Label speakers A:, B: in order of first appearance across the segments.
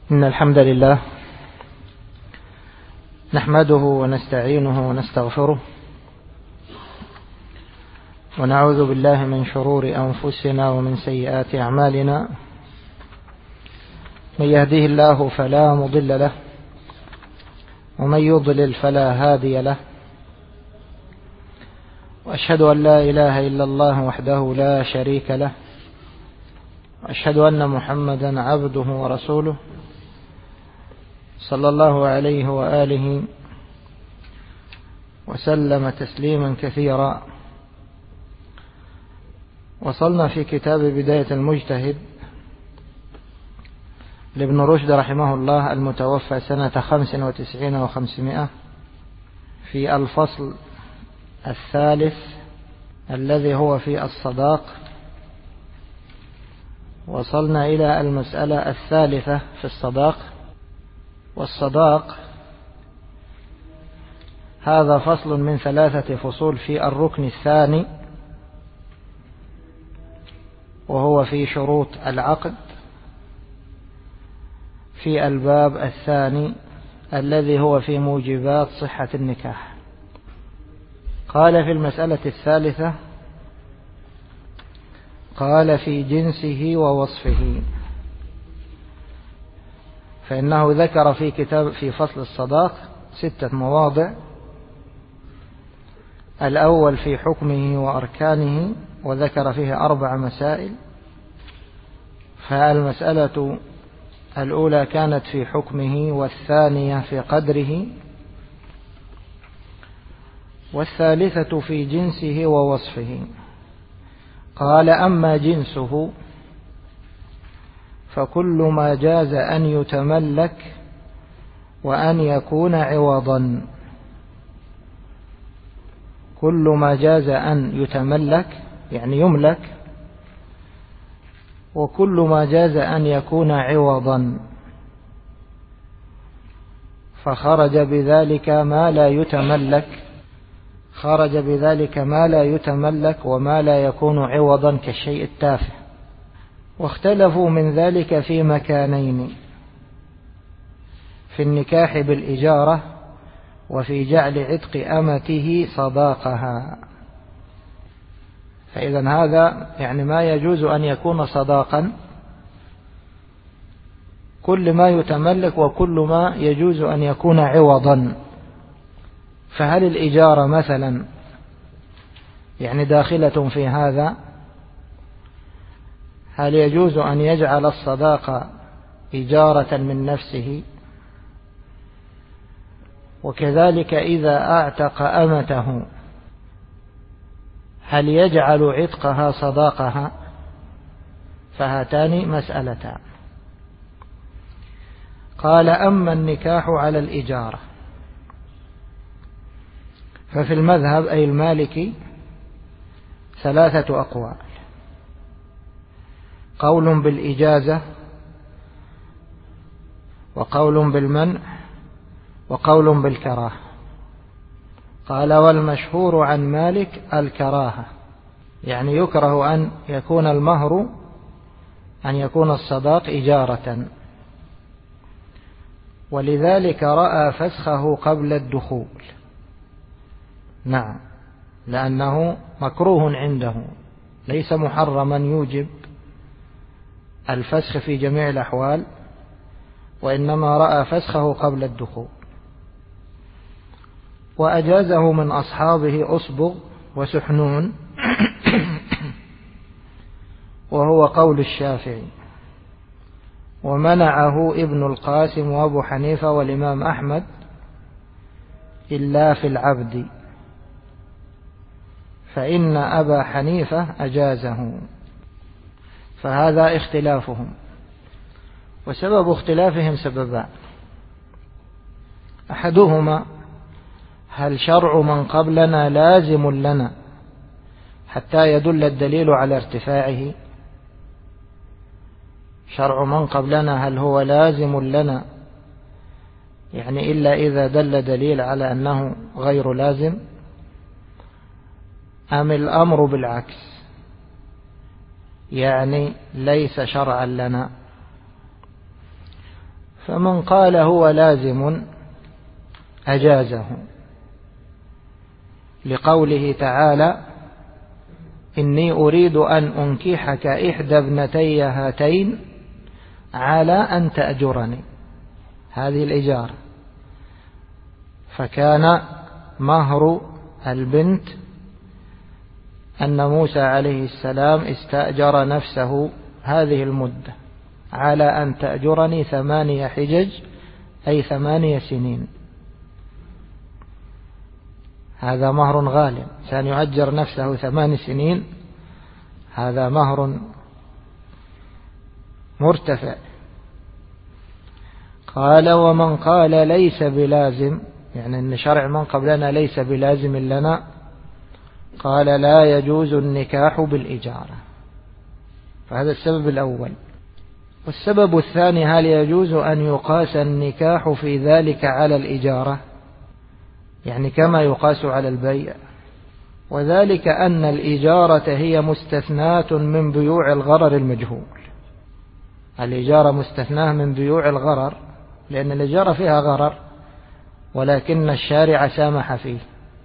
A: إن الحمد لله نحمده ونستعينه ونستغفره ونعوذ بالله من شرور أنفسنا ومن سيئات أعمالنا. من يهده الله فلا مضل له ومن يضلل فلا هادي له، وأشهد أن لا إله إلا الله وحده لا شريك له، وأشهد أن محمدا عبده ورسوله صلى الله عليه وآله وسلم تسليما كثيرا. وصلنا في كتاب بداية المجتهد لابن رشد رحمه الله المتوفى سنة 95 و500 في الفصل الثالث الذي هو في الصداق. وصلنا إلى المسألة الثالثة في الصداق. والصداق هذا فصل من 3 فصول في الركن الثاني، وهو في شروط العقد في الباب الثاني الذي هو في موجبات صحة النكاح. قال في المسألة الثالثة: قال في جنسه ووصفه. فإنه ذكر في فصل الصداق 6 مواضع. الأول في حكمه وأركانه، وذكر فيه 4 مسائل. فالمسألة الأولى كانت في حكمه، والثانية في قدره، والثالثة في جنسه ووصفه. قال: أما جنسه فكل ما جاز أن يتملك وأن يكون عوضا. كل ما جاز أن يتملك يعني يملك، وكل ما جاز أن يكون عوضا، فخرج بذلك ما لا يتملك. خرج بذلك ما لا يتملك وما لا يكون عوضا كالشيء التافه. واختلفوا من ذلك في مكانين: في النكاح بالإجارة، وفي جعل عتق أمته صداقها. فإذا هذا يعني ما يجوز أن يكون صداقا، كل ما يتملك وكل ما يجوز أن يكون عوضا. فهل الإجارة مثلا يعني داخلة في هذا؟ هل يجوز أن يجعل الصداقة إجارة من نفسه؟ وكذلك إذا أعتق أمته هل يجعل عتقها صداقها؟ فهاتان مسألتان. قال: أما النكاح على الإجارة ففي المذهب أي المالكي 3 أقوال: قول بالإجازة، وقول بالمنع، وقول بالكراهة. قال: والمشهور عن مالك الكراهة، يعني يكره أن يكون المهر، أن يكون الصداق إجارة، ولذلك رأى فسخه قبل الدخول. نعم، لأنه مكروه عنده، ليس محرما يوجب الفسخ في جميع الأحوال، وإنما رأى فسخه قبل الدخول. وأجازه من أصحابه أصبغ وسحنون وهو قول الشافعي. ومنعه ابن القاسم وأبو حنيفة والإمام أحمد إلا في العبد، فإن أبا حنيفة أجازه. فهذا اختلافهم. وسبب اختلافهم سببان: أحدهما هل شرع من قبلنا لازم لنا حتى يدل الدليل على ارتفاعه؟ شرع من قبلنا هل هو لازم لنا يعني إلا إذا دل دليل على أنه غير لازم، أم الأمر بالعكس يعني ليس شرعا لنا؟ فمن قال هو لازم أجازه، لقوله تعالى: إني أريد أن أنكحك إحدى ابنتي هاتين على أن تأجرني، هذه الإجارة. فكان مهر البنت أن موسى عليه السلام استأجر نفسه هذه المدة على أن تأجرني 8 حجج، أي 8 سنين. هذا مهر غالي، كان يؤجر نفسه 8 سنين، هذا مهر مرتفع. قال: ومن قال ليس بلازم، يعني أن شرع من قبلنا ليس بلازم لنا، قال: لا يجوز النكاح بالإجارة. فهذا السبب الأول. والسبب الثاني: هل يجوز أن يقاس النكاح في ذلك على الإجارة، يعني كما يقاس على البيع؟ وذلك أن الإجارة هي مستثناة من بيوع الغرر المجهول. الإجارة مستثناة من بيوع الغرر، لأن الإجارة فيها غرر ولكن الشارع سامح فيه.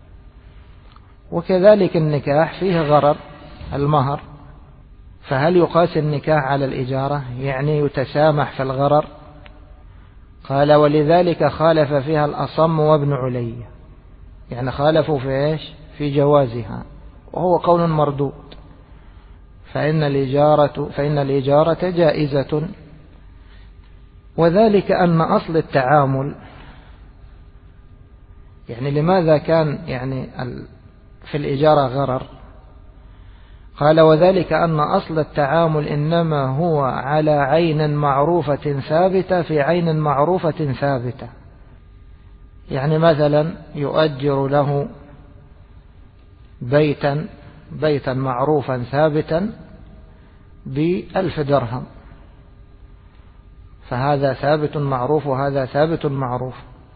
A: وكذلك النكاح فيه غرر، المهر. فهل يقاس النكاح على الإجارة، يعني يتسامح في الغرر؟ قال: ولذلك خالف فيها الأصم وابن علي، يعني خالفوا في إيش؟ في جوازها، وهو قول مردود. فإن الإجارة جائزة. وذلك أن أصل التعامل، يعني لماذا كان يعني في الإجارة غرر؟ قال: وذلك أن أصل التعامل إنما هو على عين معروفة ثابتة في عين معروفة ثابتة. يعني مثلا يؤجر له بيتا معروفا ثابتا ب1,000 درهم، فهذا ثابت معروف وهذا ثابت معروف.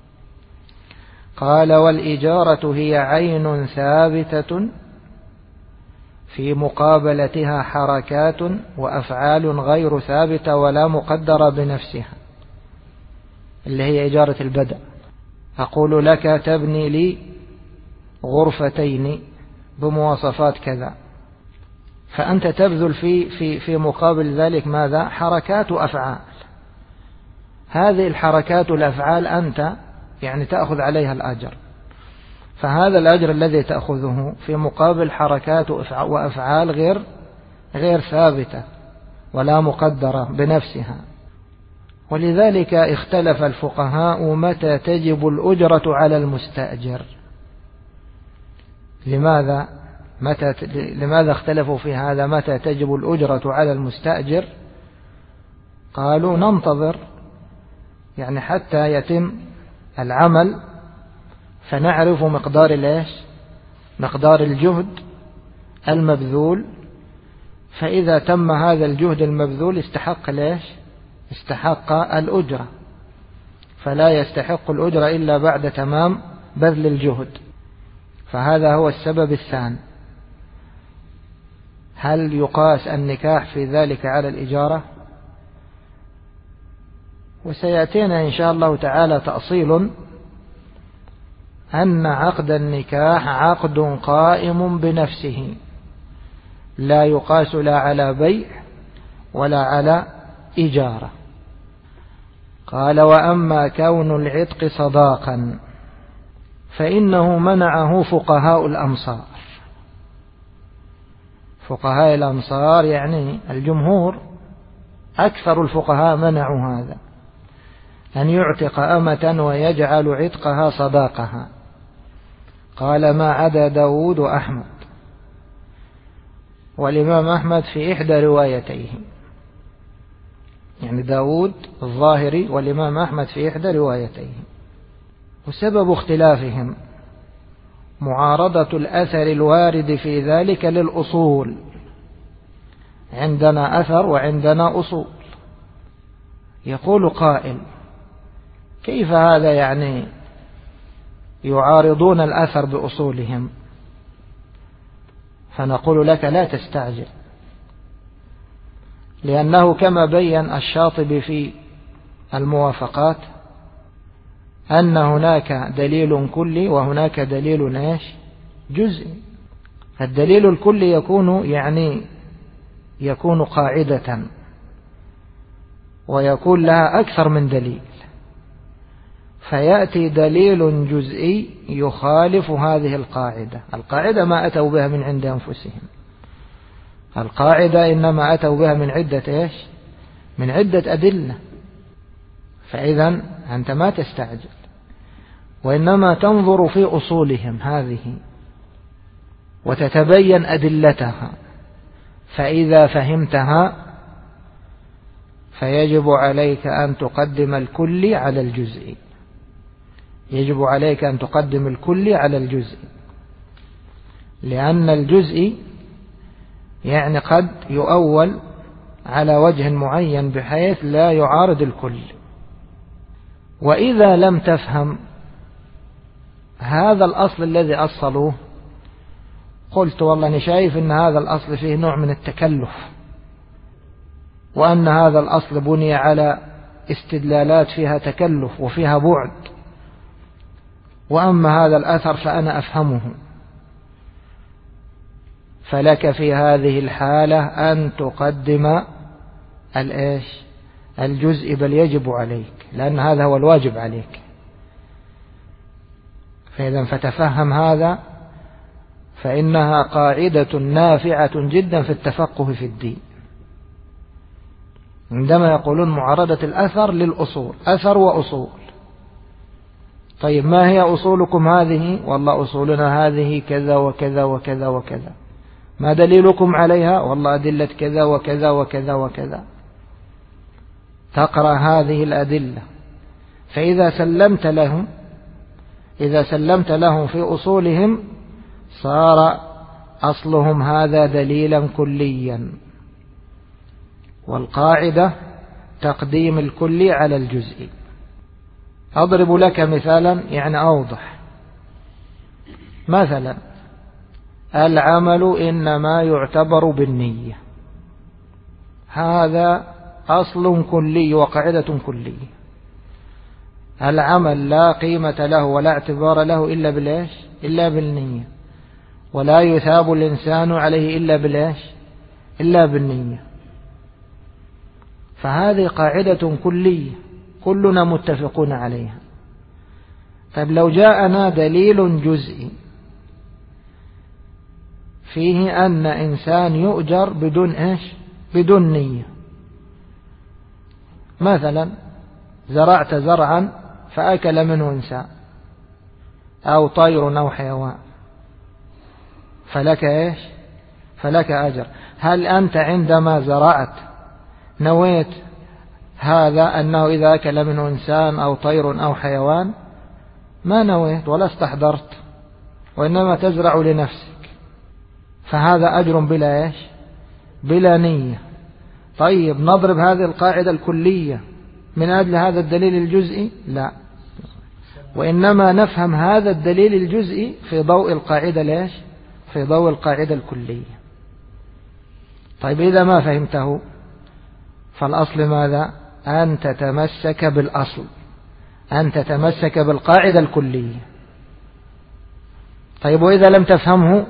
A: قال: والإجارة هي عين ثابتة في مقابلتها حركات وأفعال غير ثابتة ولا مقدرة بنفسها، اللي هي إجارة البدء. أقول لك: تبني لي غرفتين بمواصفات كذا، فأنت تبذل في مقابل ذلك ماذا؟ حركات وأفعال. هذه الحركات والأفعال أنت يعني تأخذ عليها الأجر، فهذا الأجر الذي تأخذه في مقابل حركات وأفعال غير ثابتة ولا مقدرة بنفسها. ولذلك اختلف الفقهاء متى تجب الأجرة على المستأجر. لماذا اختلفوا في هذا؟ متى تجب الأجرة على المستأجر؟ قالوا: ننتظر يعني حتى يتم العمل فنعرف مقدار الجهد المبذول، فإذا تم هذا الجهد المبذول استحق الأجرة، فلا يستحق الأجرة إلا بعد تمام بذل الجهد. فهذا هو السبب الثاني. هل يقاس النكاح في ذلك على الإجارة؟ وسيأتينا إن شاء الله تعالى تأصيل أن عقد النكاح عقد قائم بنفسه، لا يقاس لا على بيع ولا على إجارة. قال: وأما كون العتق صداقا فإنه منعه فقهاء الأمصار. فقهاء الأمصار يعني الجمهور، أكثر الفقهاء منعوا هذا، أن يعتق أمة ويجعل عتقها صداقها. قال: ما عدا داود وأحمد، والإمام أحمد في إحدى روايتيه، يعني داود الظاهري والإمام أحمد في إحدى روايتيه. وسبب اختلافهم معارضة الأثر الوارد في ذلك للأصول. عندنا أثر وعندنا أصول. يقول قائل: كيف هذا يعني يعارضون الأثر بأصولهم؟ فنقول لك: لا تستعجل، لأنه كما بين الشاطبي في الموافقات أن هناك دليل كلي وهناك دليل جزئي. الدليل الكلي يكون قاعدة ويكون لها أكثر من دليل، فيأتي دليل جزئي يخالف هذه القاعدة ما أتوا بها من عند أنفسهم، القاعدة إنما أتوا بها من عدة أدلة. فإذا أنت ما تستعجل، وإنما تنظر في أصولهم هذه وتتبين أدلتها، فإذا فهمتها فيجب عليك أن تقدم الكلي على الجزئي، يجب عليك أن تقدم الكلي على الجزئي، لأن الجزئي قد يؤول على وجه معين بحيث لا يعارض الكل. وإذا لم تفهم هذا الأصل الذي أصلوه، قلت والله أنا شايف أن هذا الأصل فيه نوع من التكلف، وأن هذا الأصل بني على استدلالات فيها تكلف وفيها بعد، وأما هذا الأثر فأنا أفهمه، فلك في هذه الحالة أن تقدم الجزء، بل يجب عليك، لأن هذا هو الواجب عليك. فإذا فتفهم هذا، فإنها قاعدة نافعة جدا في التفقه في الدين. عندما يقولون معارضة الأثر للأصول، أثر وأصول، طيب ما هي أصولكم هذه؟ والله أصولنا هذه كذا وكذا وكذا وكذا. ما دليلكم عليها؟ والله أدلة كذا وكذا وكذا وكذا. تقرأ هذه الأدلة، فإذا سلمت لهم في أصولهم صار أصلهم هذا دليلا كليا. والقاعدة تقديم الكلي على الجزئي. أضرب لك مثالا أوضح. مثلا العمل إنما يعتبر بالنية، هذا أصل كلي وقاعدة كلية. العمل لا قيمة له ولا اعتبار له إلا بالنية، ولا يثاب الإنسان عليه إلا بالنية. فهذه قاعدة كلية كلنا متفقون عليها. طيب لو جاءنا دليل جزئي فيه أن إنسان يؤجر بدون نية، مثلا زرعت زرعا فأكل منه إنسان أو طير أو حيوان، فلك أجر. هل أنت عندما زرعت نويت هذا أنه إذا أكل منه إنسان أو طير أو حيوان؟ ما نويت ولا استحضرت، وإنما تزرع لنفسك، فهذا أجر بلا نية. طيب نضرب هذه القاعدة الكلية من أجل هذا الدليل الجزئي؟ لا، وإنما نفهم هذا الدليل الجزئي في ضوء القاعدة في ضوء القاعدة الكلية. طيب إذا ما فهمته فالأصل ماذا؟ أن تتمسك بالأصل، أن تتمسك بالقاعدة الكلية. طيب وإذا لم تفهمه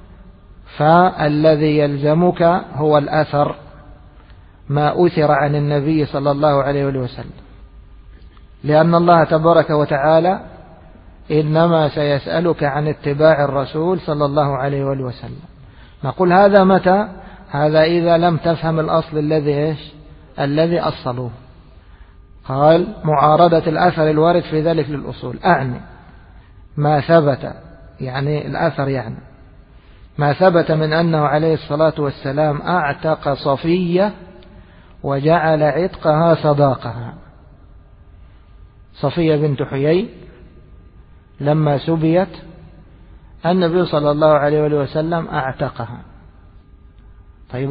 A: فالذي يلزمك هو الأثر، ما أثر عن النبي صلى الله عليه وسلم، لأن الله تبارك وتعالى إنما سيسألك عن اتباع الرسول صلى الله عليه وسلم. نقول هذا متى؟ هذا إذا لم تفهم الأصل الذي أصلوه. قال معارضة الأثر الوارد في ذلك للأصول، أعني ما ثبت، الأثر ما ثبت من أنه عليه الصلاة والسلام أعتق صفية وجعل عتقها صداقها. صفية بنت حيي لما سبيت النبي صلى الله عليه وسلم أعتقها. طيب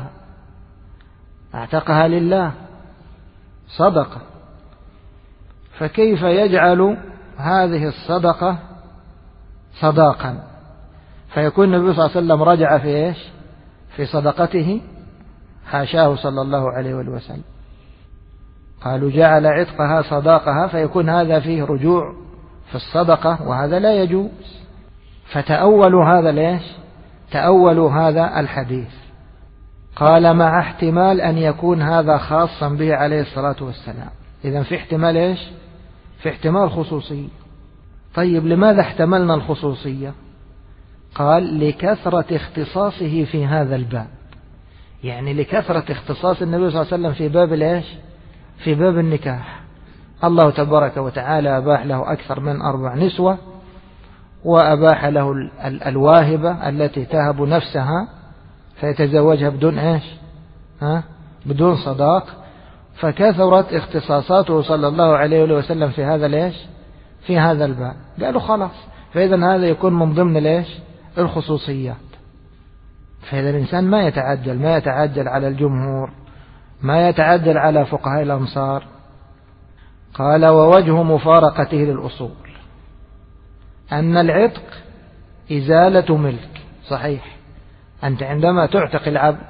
A: أعتقها لله صدقة، فكيف يجعل هذه الصدقة صداقا فيكون النبي صلى الله عليه وسلم رجع في صدقته؟ حاشاه صلى الله عليه وسلم. قالوا جعل عتقها صداقها، فيكون هذا فيه رجوع في الصدقة، وهذا لا يجوز. فتأولوا هذا ليش؟ تأولوا هذا الحديث. قال مع احتمال أن يكون هذا خاصا به عليه الصلاة والسلام. إذن في احتمال إيش؟ في احتمال خصوصية. طيب لماذا احتملنا الخصوصية؟ قال لكثرة اختصاصه في هذا الباب، يعني لكثرة اختصاص النبي صلى الله عليه وسلم في باب الإيش؟ في باب النكاح. الله تبارك وتعالى أباح له أكثر من 4 نسوة، وأباح له الواهبة التي تهب نفسها فيتزوجها بدون إيش؟ بدون صداق. فكثرت اختصاصاته صلى الله عليه وسلم في هذا الإيش؟ في هذا الباب. قالوا خلاص، فإذا هذا يكون من ضمن الإيش؟ الخصوصيات. فإذا الإنسان ما يتعجل على الجمهور، ما يتعجل على فقهاء الأمصار. قال ووجه مفارقته للأصول أن العتق إزالة ملك. صحيح، أنت عندما تعتق العبد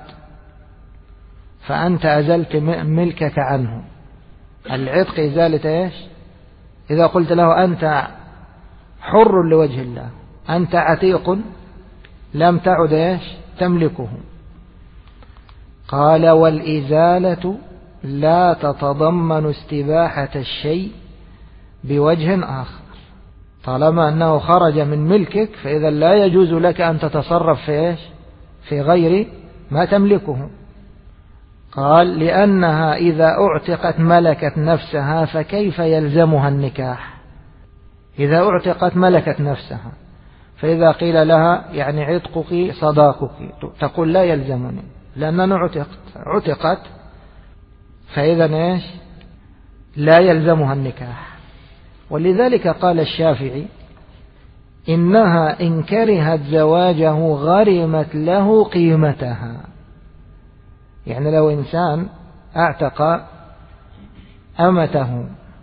A: فأنت أزلت ملكك عنه. العتق إزالة إيش؟ إذا قلت له أنت حر لوجه الله، أنت عتيق، لم تعد إيش؟ تملكه. قال والإزالة لا تتضمن استباحة الشيء بوجه آخر. طالما أنه خرج من ملكك فإذا لا يجوز لك أن تتصرف في إيش؟ في غير ما تملكه. قال لأنها إذا أعتقت ملكت نفسها، فكيف يلزمها النكاح؟ إذا أعتقت ملكت نفسها، فإذا قيل لها يعني عتقك صداقك تقول لا يلزمني لأننا عتقت، فإذا إيش؟ لا يلزمها النكاح. ولذلك قال الشافعي إنها إن كرهت زواجه غرمت له قيمتها. يعني لو إنسان اعتق أمته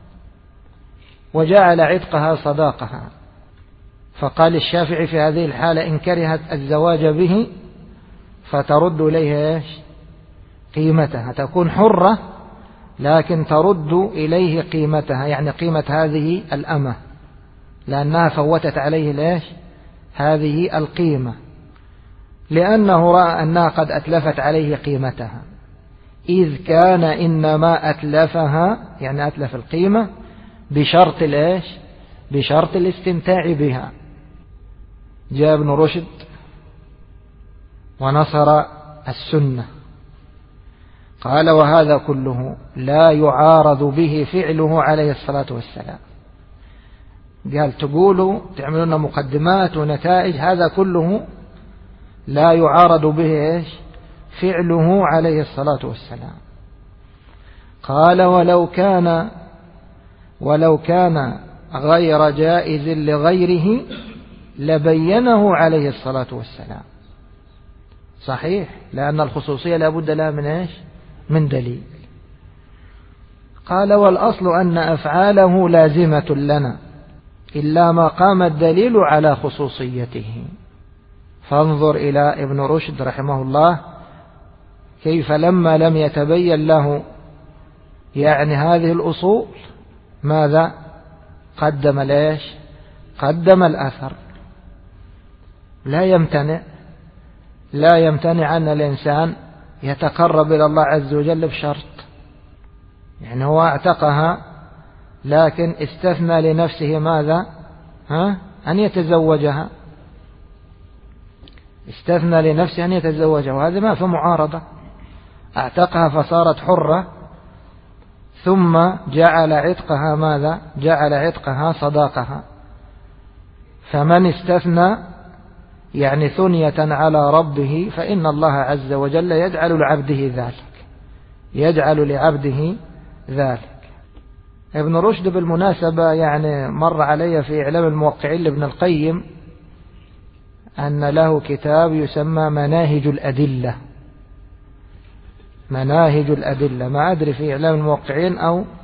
A: وجعل عتقها صداقها، فقال الشافعي في هذه الحالة إن كرهت الزواج به فترد إليه إيش؟ قيمتها، تكون حرة لكن ترد إليه قيمتها، يعني قيمة هذه الأمة، لأنها فوتت عليه الإيش؟ هذه القيمة، لأنه رأى أنها قد أتلفت عليه قيمتها، إذ كان إنما أتلفها يعني أتلف القيمة بشرط الإيش؟ بشرط الاستمتاع بها. جاء ابن رشد ونصر السنة، قال وهذا كله لا يعارض به فعله عليه الصلاة والسلام. قال تقولوا تعملون مقدمات ونتائج، هذا كله لا يعارض به إيش؟ فعله عليه الصلاة والسلام. قال ولو كان غير جائز لغيره لبينه عليه الصلاة والسلام. صحيح، لأن الخصوصية لابد لها من إيش؟ من دليل. قال والأصل أن أفعاله لازمة لنا إلا ما قام الدليل على خصوصيته. فانظر إلى ابن رشد رحمه الله كيف لما لم يتبين له يعني هذه الأصول ماذا قدم؟ ليش قدم الأثر؟ لا يمتنع أن الإنسان يتقرب إلى الله عز وجل بشرط، يعني هو اعتقها لكن استثنى لنفسه ماذا؟ أن يتزوجها، استثنى لنفسه أن يتزوجها، وهذا ما في معارضة. اعتقها فصارت حرة، ثم جعل عتقها ماذا؟ جعل عتقها صداقها. فمن استثنى يعني ثنية على ربه فإن الله عز وجل يجعل لعبده ذلك. ابن رشد بالمناسبة يعني مر علي في إعلام الموقعين لابن القيم أن له كتاب يسمى مناهج الأدلة. ما أدري في إعلام الموقعين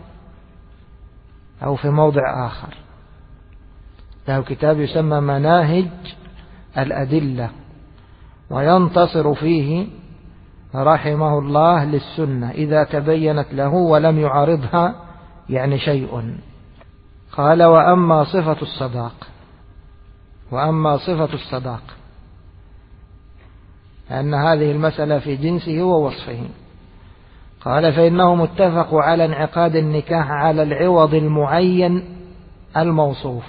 A: أو في موضع آخر. له كتاب يسمى مناهج الأدلة، وينتصر فيه رحمه الله للسنة إذا تبينت له ولم يعارضها يعني شيء. قال وأما صفة الصداق أن هذه المسألة في جنسه ووصفه. قال فإنهم اتفقوا على انعقاد النكاح على العوض المعين الموصوف.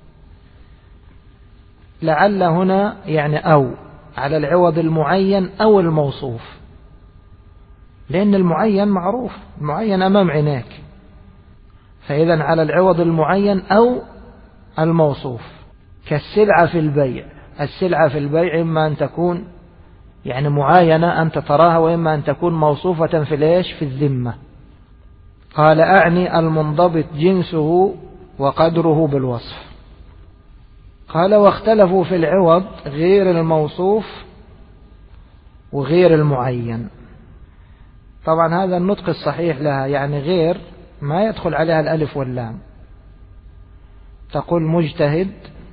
A: لعل هنا يعني أو على العوض المعين أو الموصوف، لأن المعين معروف، المعين أمام عينيك، فإذا على العوض المعين أو الموصوف. كالسلعة في البيع، السلعة في البيع إما أن تكون يعني معاينة أنت تراها، وإما أن تكون موصوفة في الذمة. قال أعني المنضبط جنسه وقدره بالوصف. قال واختلفوا في العوض غير الموصوف وغير المعين. طبعا هذا النطق الصحيح لها، يعني غير ما يدخل عليها الألف واللام. تقول مجتهد،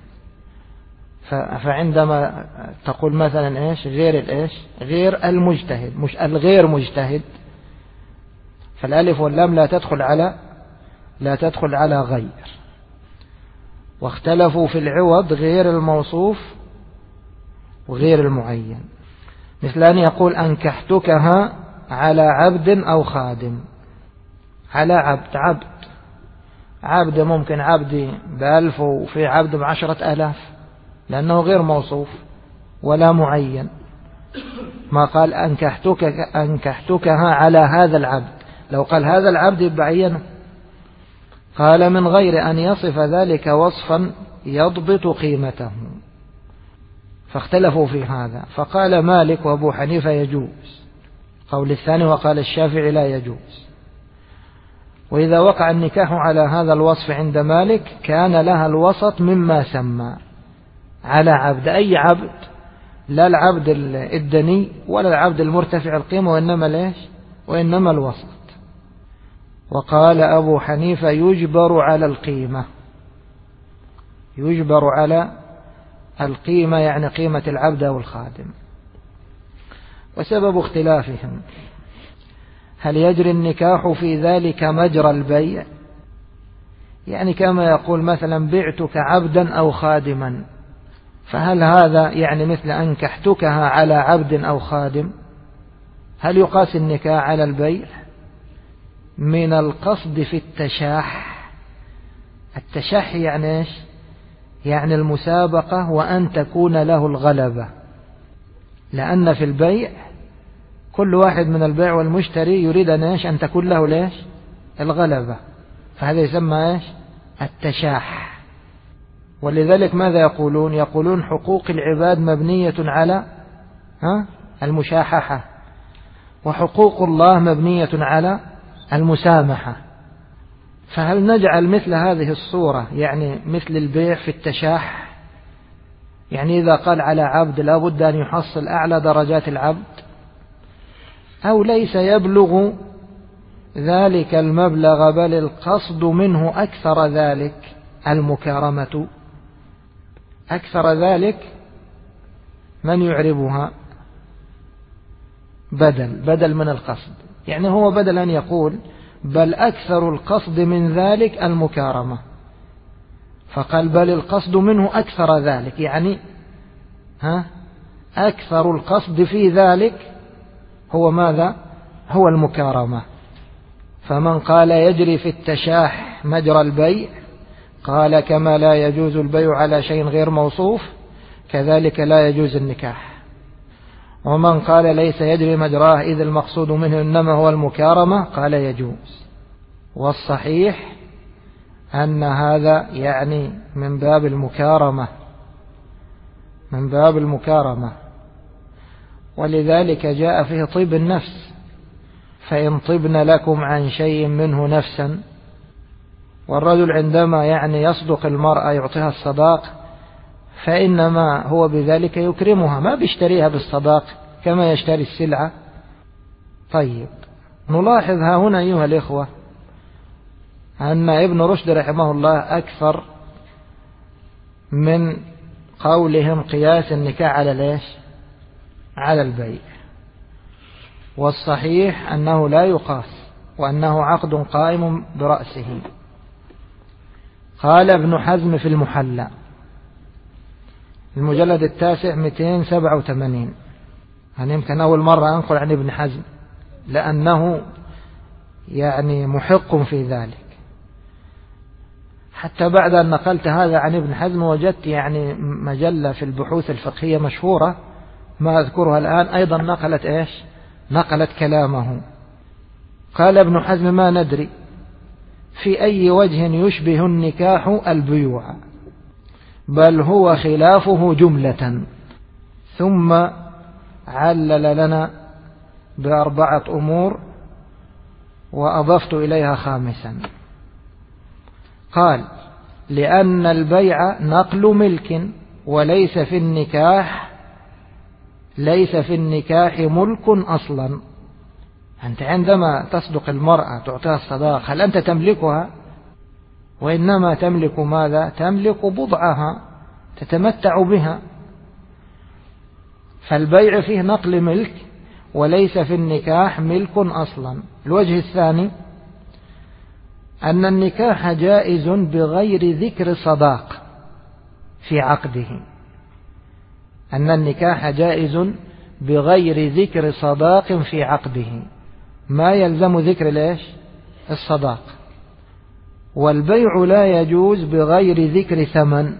A: فعندما تقول مثلا إيش غير المجتهد، مش الغير مجتهد، فالألف واللام لا تدخل على غير. واختلفوا في العوض غير الموصوف وغير المعين، مثل أن يقول أنكحتكها على عبد أو خادم. على عبد ممكن عبدي ب1000 وفي عبد ب10,000، لأنه غير موصوف ولا معين. ما قال أنكحتكها على هذا العبد، لو قال هذا العبد يبقى عينه. قال من غير أن يصف ذلك وصفا يضبط قيمته. فاختلفوا في هذا، فقال مالك وأبو حنيفة يجوز، قول الثاني، وقال الشافعي لا يجوز. وإذا وقع النكاح على هذا الوصف عند مالك كان لها الوسط مما سمى على عبد، أي عبد، لا العبد الدني ولا العبد المرتفع القيمة، وإنما الوسط. وقال أبو حنيفة يجبر على القيمة يعني قيمة العبد أو الخادم. وسبب اختلافهم هل يجري النكاح في ذلك مجرى البيع، يعني كما يقول مثلا بعتك عبدا أو خادما، فهل هذا يعني مثل أنكحتكها على عبد أو خادم؟ هل يقاس النكاح على البيع من القصد في التشاح يعني إيش؟ يعني المسابقة وأن تكون له الغلبة، لأن في البيع كل واحد من البيع والمشتري يريد أن تكون له الغلبة، فهذا يسمى التشاح. ولذلك ماذا يقولون حقوق العباد مبنية على المشاححة، وحقوق الله مبنية على المسامحة. فهل نجعل مثل هذه الصورة يعني مثل البيع في التشاح، يعني إذا قال على عبد لا بد أن يحصل أعلى درجات العبد، أو ليس يبلغ ذلك المبلغ بل القصد منه أكثر ذلك المكارمة، أكثر ذلك من يعربها بدل من القصد، يعني هو بدل أن يقول بل أكثر القصد من ذلك المكارمة، فقال بل القصد منه أكثر ذلك، يعني أكثر القصد في ذلك هو ماذا؟ هو المكارمة. فمن قال يجري في التشاح مجرى البيع قال كما لا يجوز البيع على شيء غير موصوف كذلك لا يجوز النكاح. ومن قال ليس يجري مجراه إذ المقصود منه إنما هو المكارمة قال يجوز. والصحيح أن هذا يعني من باب المكارمة، ولذلك جاء فيه طيب النفس، فإن طبن لكم عن شيء منه نفسا. والرجل عندما يعني يصدق المرأة يعطيها الصداق فإنما هو بذلك يكرمها، ما بيشتريها بالصداق كما يشتري السلعة. طيب نلاحظ ها هنا أيها الإخوة أن ابن رشد رحمه الله أكثر من قولهم قياس النكاح على البيع. والصحيح أنه لا يقاس وأنه عقد قائم برأسه. قال ابن حزم في المحلى المجلد 9 287. أنا يمكن أول مرة أنقل عن ابن حزم لأنه يعني محق في ذلك، حتى بعد أن نقلت هذا عن ابن حزم وجدت يعني مجلة في البحوث الفقهية مشهورة ما أذكرها الآن أيضا نقلت كلامه. قال ابن حزم: ما ندري في أي وجه يشبه النكاح البيوع، بل هو خلافه جملة. ثم علل لنا ب4 أمور وأضفت إليها 5. قال: لأن البيع نقل ملك وليس في النكاح ملك أصلا. أنت عندما تصدق المرأة تعطيها الصداق هل أنت تملكها؟ وإنما تملك ماذا؟ تملك بضعها تتمتع بها. فالبيع فيه نقل ملك وليس في النكاح ملك أصلا. الوجه الثاني أن النكاح جائز بغير ذكر صداق في عقده. أن النكاح جائز بغير ذكر صداق في عقده، ما يلزم ذكر الصداق. والبيع لا يجوز بغير ذكر ثمن،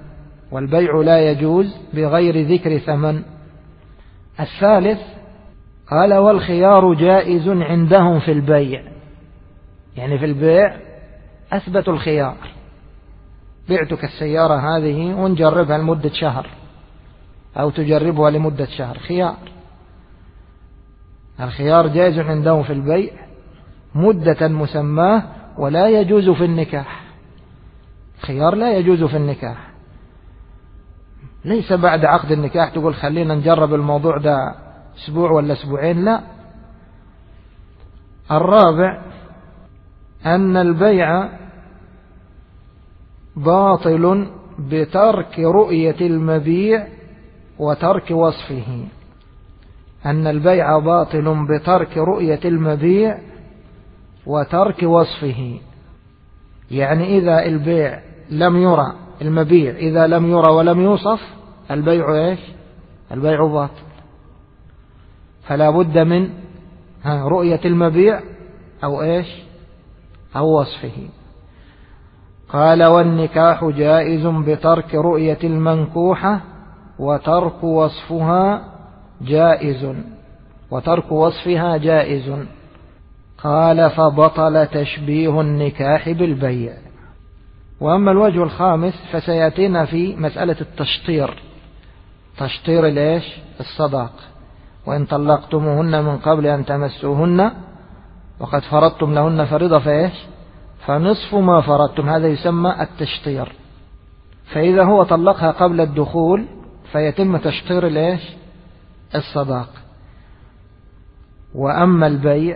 A: الثالث قال: والخيار جائز عندهم في البيع. يعني في البيع أثبتوا الخيار، بعتك السيارة هذه ونجربها لمدة شهر أو تجربها لمدة شهر، الخيار جائز عندهم في البيع مدة مسماه، ولا يجوز في النكاح. الخيار لا يجوز في النكاح، ليس بعد عقد النكاح تقول خلينا نجرب الموضوع ده أسبوع ولا أسبوعين، لا. الرابع أن البيع باطل بترك رؤية المبيع وترك وصفه. أن البيع باطل بترك رؤية المبيع وترك وصفه. يعني إذا البيع لم يرى، المبيع إذا لم يرى ولم يوصف، البيع البيع باطل. فلا بد من رؤية المبيع أو وصفه. قال: والنكاح جائز بترك رؤية المنكوحة وترك وصفها جائز. قال: فبطل تشبيه النكاح بالبيع. وأما الوجه الخامس فسيأتينا في مسألة تشطير الصداق. وإن طلقتموهن من قبل أن تمسوهن وقد فرضتم لهن فريضة فنصف ما فرضتم، هذا يسمى التشطير. فإذا هو طلقها قبل الدخول فيتم تشطير الصداق. وأما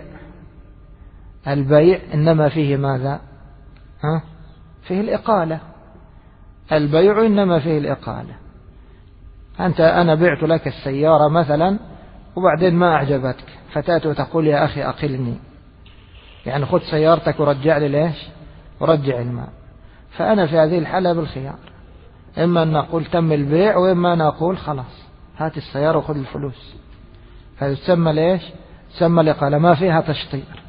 A: البيع إنما فيه ماذا؟ فيه الإقالة. البيع إنما فيه الإقالة. أنا بعت لك السيارة مثلا وبعدين ما أعجبتك، فتأتي وتقول: يا أخي أقلني، يعني خذ سيارتك ورجع لي ورجع المال. فأنا في هذه الحالة بالخيار، إما أن نقول تم البيع، وإما أن نقول خلاص هات السيارة وخذ الفلوس. هذا تسمى الإقالة، ما فيها تشطير.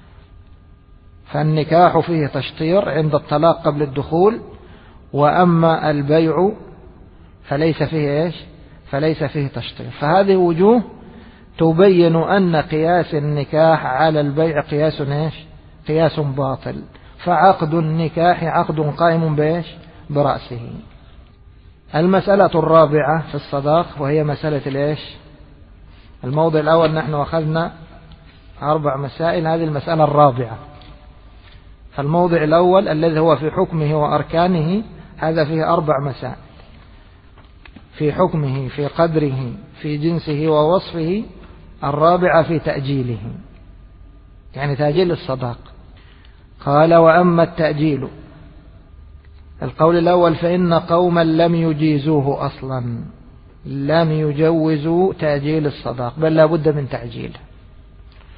A: فالنكاح فيه تشطير عند الطلاق قبل الدخول، وأما البيع فليس فيه تشطير. فهذه وجوه تبين أن قياس النكاح على البيع قياس باطل. فعقد النكاح عقد قائم برأسه. المسألة الرابعة في الصداق وهي مسألة الموضع الأول نحن أخذنا 4 مسائل، هذه المسألة الرابعة. فالموضع الأول الذي هو في حكمه وأركانه هذا فيه 4 مسائل: في حكمه، في قدره، في جنسه ووصفه. الرابعة في تأجيله، يعني تأجيل الصداق. قال: وأما التأجيل، القول الأول: فإن قوما لم يجيزوه أصلا، لم يجوزوا تأجيل الصداق، بل لا بد من تعجيله.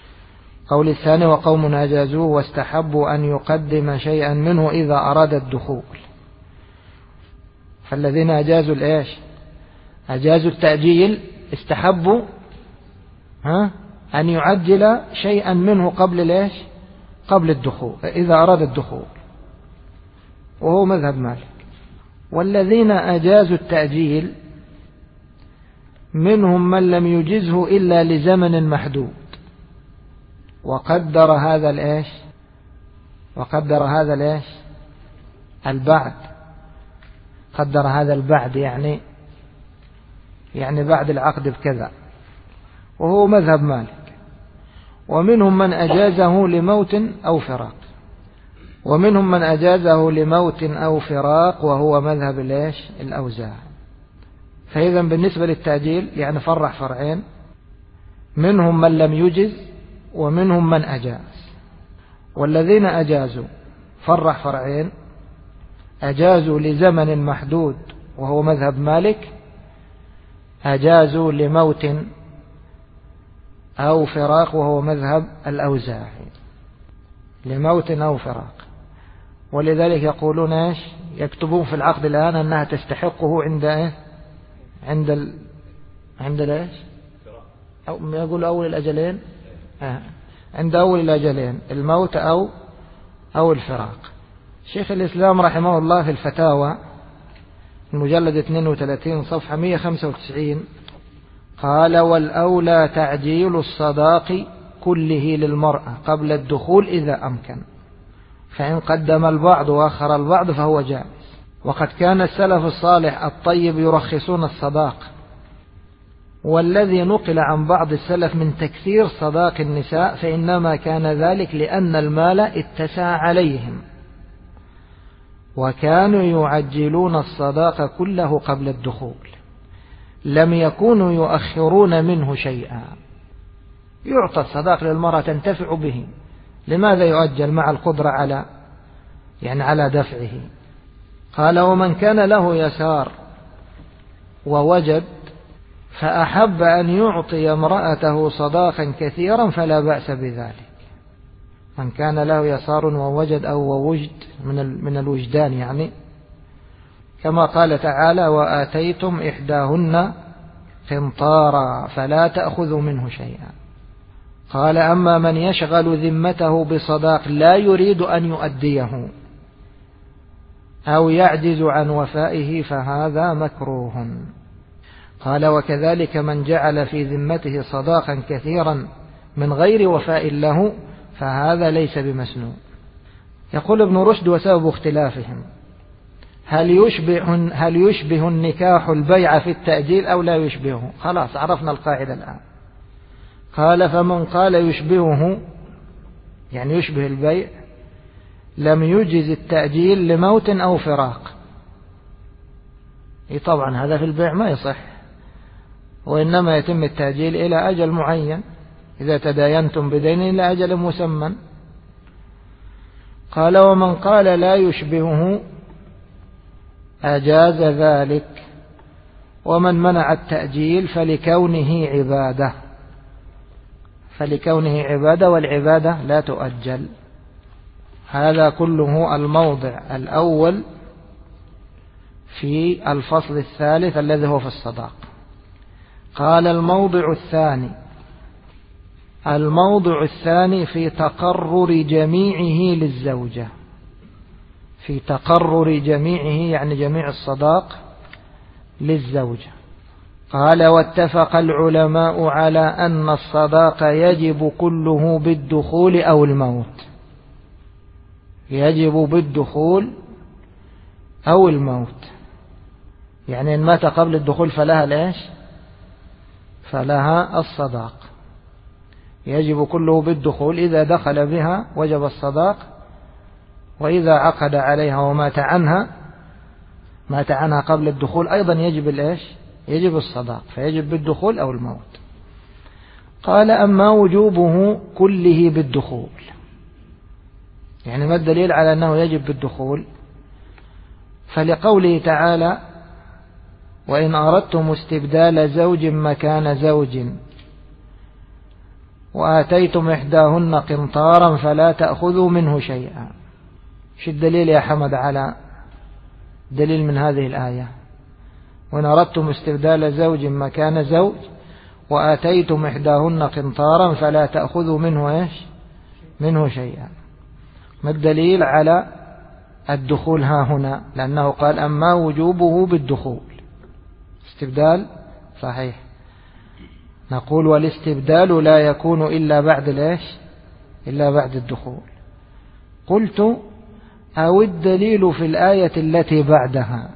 A: قول الثاني وقوم أجازوه واستحبوا أن يقدم شيئا منه إذا أراد الدخول. فالذين أجازوا الإيش؟ أجازوا التأجيل استحبوا أن يعجل شيئا منه قبل الإيش؟ قبل الدخول إذا أراد الدخول، وهو مذهب مالك. والذين أجازوا التأجيل منهم من لم يجزه إلا لزمن محدود، وقدر هذا الإيش؟ وقدر هذا الإيش؟ البعد. قدر هذا البعد يعني بعد العقد بكذا، وهو مذهب مالك. ومنهم من أجازه لموت أو فراق، ومنهم من أجازه لموت أو فراق، وهو مذهب الإيش؟ الأوزاعي. فإذا بالنسبة للتأجيل يعني فرع فرعين، منهم من لم يجز ومنهم من أجاز. والذين أجازوا فرع فرعين، أجازوا لزمن محدود وهو مذهب مالك، أجازوا لموت أو فراق وهو مذهب الأوزاعي. لموت أو فراق. ولذلك يقولون إيش؟ يكتبون في العقد الآن أنها تستحقه عند إيه؟ عند الإيش؟ أو يقول أول الأجلين، عند أول الأجلين الموت أو الفراق. شيخ الإسلام رحمه الله في الفتاوى المجلد 32 صفحة 195 قال: والأولى تعجيل الصداق كله للمرأة قبل الدخول إذا أمكن، فإن قدم البعض وأخر البعض فهو جائز. وقد كان السلف الصالح الطيب يرخصون الصداق، والذي نقل عن بعض السلف من تكثير صداق النساء فإنما كان ذلك لأن المال اتسع عليهم، وكانوا يعجلون الصداق كله قبل الدخول، لم يكونوا يؤخرون منه شيئا. يعطى الصداق للمرأة تنتفع به، لماذا يؤجل مع القدرة على دفعه؟ قال: ومن كان له يسار ووجد فأحب أن يعطي امرأته صداقا كثيرا فلا بأس بذلك. من كان له يسار ووجد أو ووجد من الوجدان، كما قال تعالى: وآتيتم إحداهن قنطارا فلا تأخذوا منه شيئا. قال: أما من يشغل ذمته بصداق لا يريد أن يؤديه أو يعجز عن وفائه فهذا مكروه. قال: وكذلك من جعل في ذمته صداقا كثيرا من غير وفاء له فهذا ليس بمسنون. يقول ابن رشد: وسبب اختلافهم هل يشبه النكاح البيع في التأجيل أو لا يشبهه؟ خلاص عرفنا القاعدة الآن. قال: فمن قال يشبهه يعني يشبه البيع لم يجز التأجيل لموت أو فراق. طبعا هذا في البيع ما يصح، وإنما يتم التأجيل إلى أجل معين إذا تداينتم بدين إلى أجل مسمى. قال: ومن قال لا يشبهه أجاز ذلك، ومن منع التأجيل فلكونه عبادة والعبادة لا تؤجل. هذا كله الموضع الأول في الفصل الثالث الذي هو في الصداق. قال: الموضع الثاني في تقرر جميعه للزوجة، في تقرر جميعه يعني جميع الصداق للزوجة. قال: واتفق العلماء على أن الصداق يجب كله بالدخول أو الموت. يجب بالدخول أو الموت، يعني إن مات قبل الدخول فلها الصداق. يجب كله بالدخول، إذا دخل بها وجب الصداق، وإذا عقد عليها ومات عنها قبل الدخول أيضا يجب الصداق، فيجب بالدخول أو الموت. قال: أما وجوبه كله بالدخول، يعني ما الدليل على أنه يجب بالدخول؟ فلقوله تعالى: وإن أردتم استبدال زوج مكان زوج وآتيتم إحداهن قنطارا فلا تأخذوا منه شيئا. شو الدليل يا حمد على دليل من هذه الآية؟ وإن أردتم استبدال زوج مكان زوج وآتيتم إحداهن قنطارا فلا تأخذوا منه منه شيئا. ما الدليل على الدخول ها هنا؟ لأنه قال أما وجوبه بالدخول. استبدال صحيح. نقول والاستبدال لا يكون إلا بعد إلا بعد الدخول. قلت أو الدليل في الآية التي بعدها،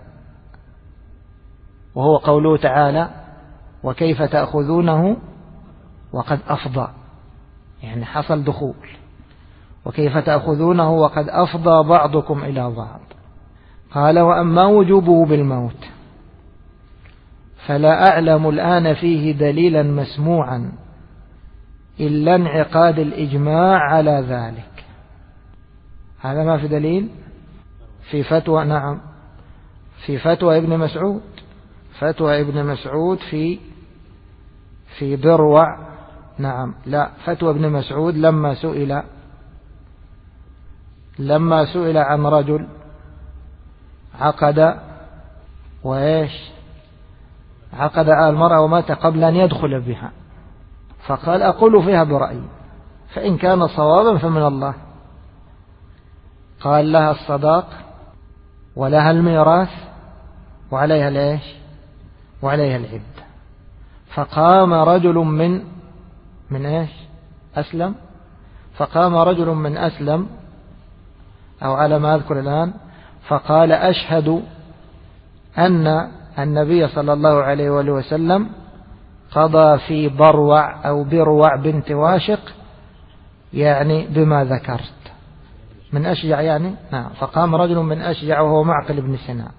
A: وهو قوله تعالى وكيف تأخذونه وقد أفضى، يعني حصل دخول. وكيف تأخذونه وقد أفضى بعضكم إلى بعض. قال وأما وجوبه بالموت فلا أعلم الآن فيه دليلا مسموعا إلا انعقاد الإجماع على ذلك. هذا ما في دليل في فتوى. نعم، في فتوى ابن مسعود. فتوى ابن مسعود في بروع. نعم، لا، فتوى ابن مسعود لما سئل عن رجل عقد عقد على المرأة ومات قبل أن يدخل بها، فقال أقول فيها برأيي فإن كان صوابا فمن الله. قال لها الصداق ولها الميراث وعليها وعليها العدة. فقام رجل من أسلم. فقام رجل من أسلم أو على ما أذكر الآن فقال أشهد أن النبي صلى الله عليه وآله وسلم قضى في بروع أو بروع بنت واشق يعني بما ذكرت من أشجع يعني. نعم. فقام رجل من أشجع وهو معقل بن سنان.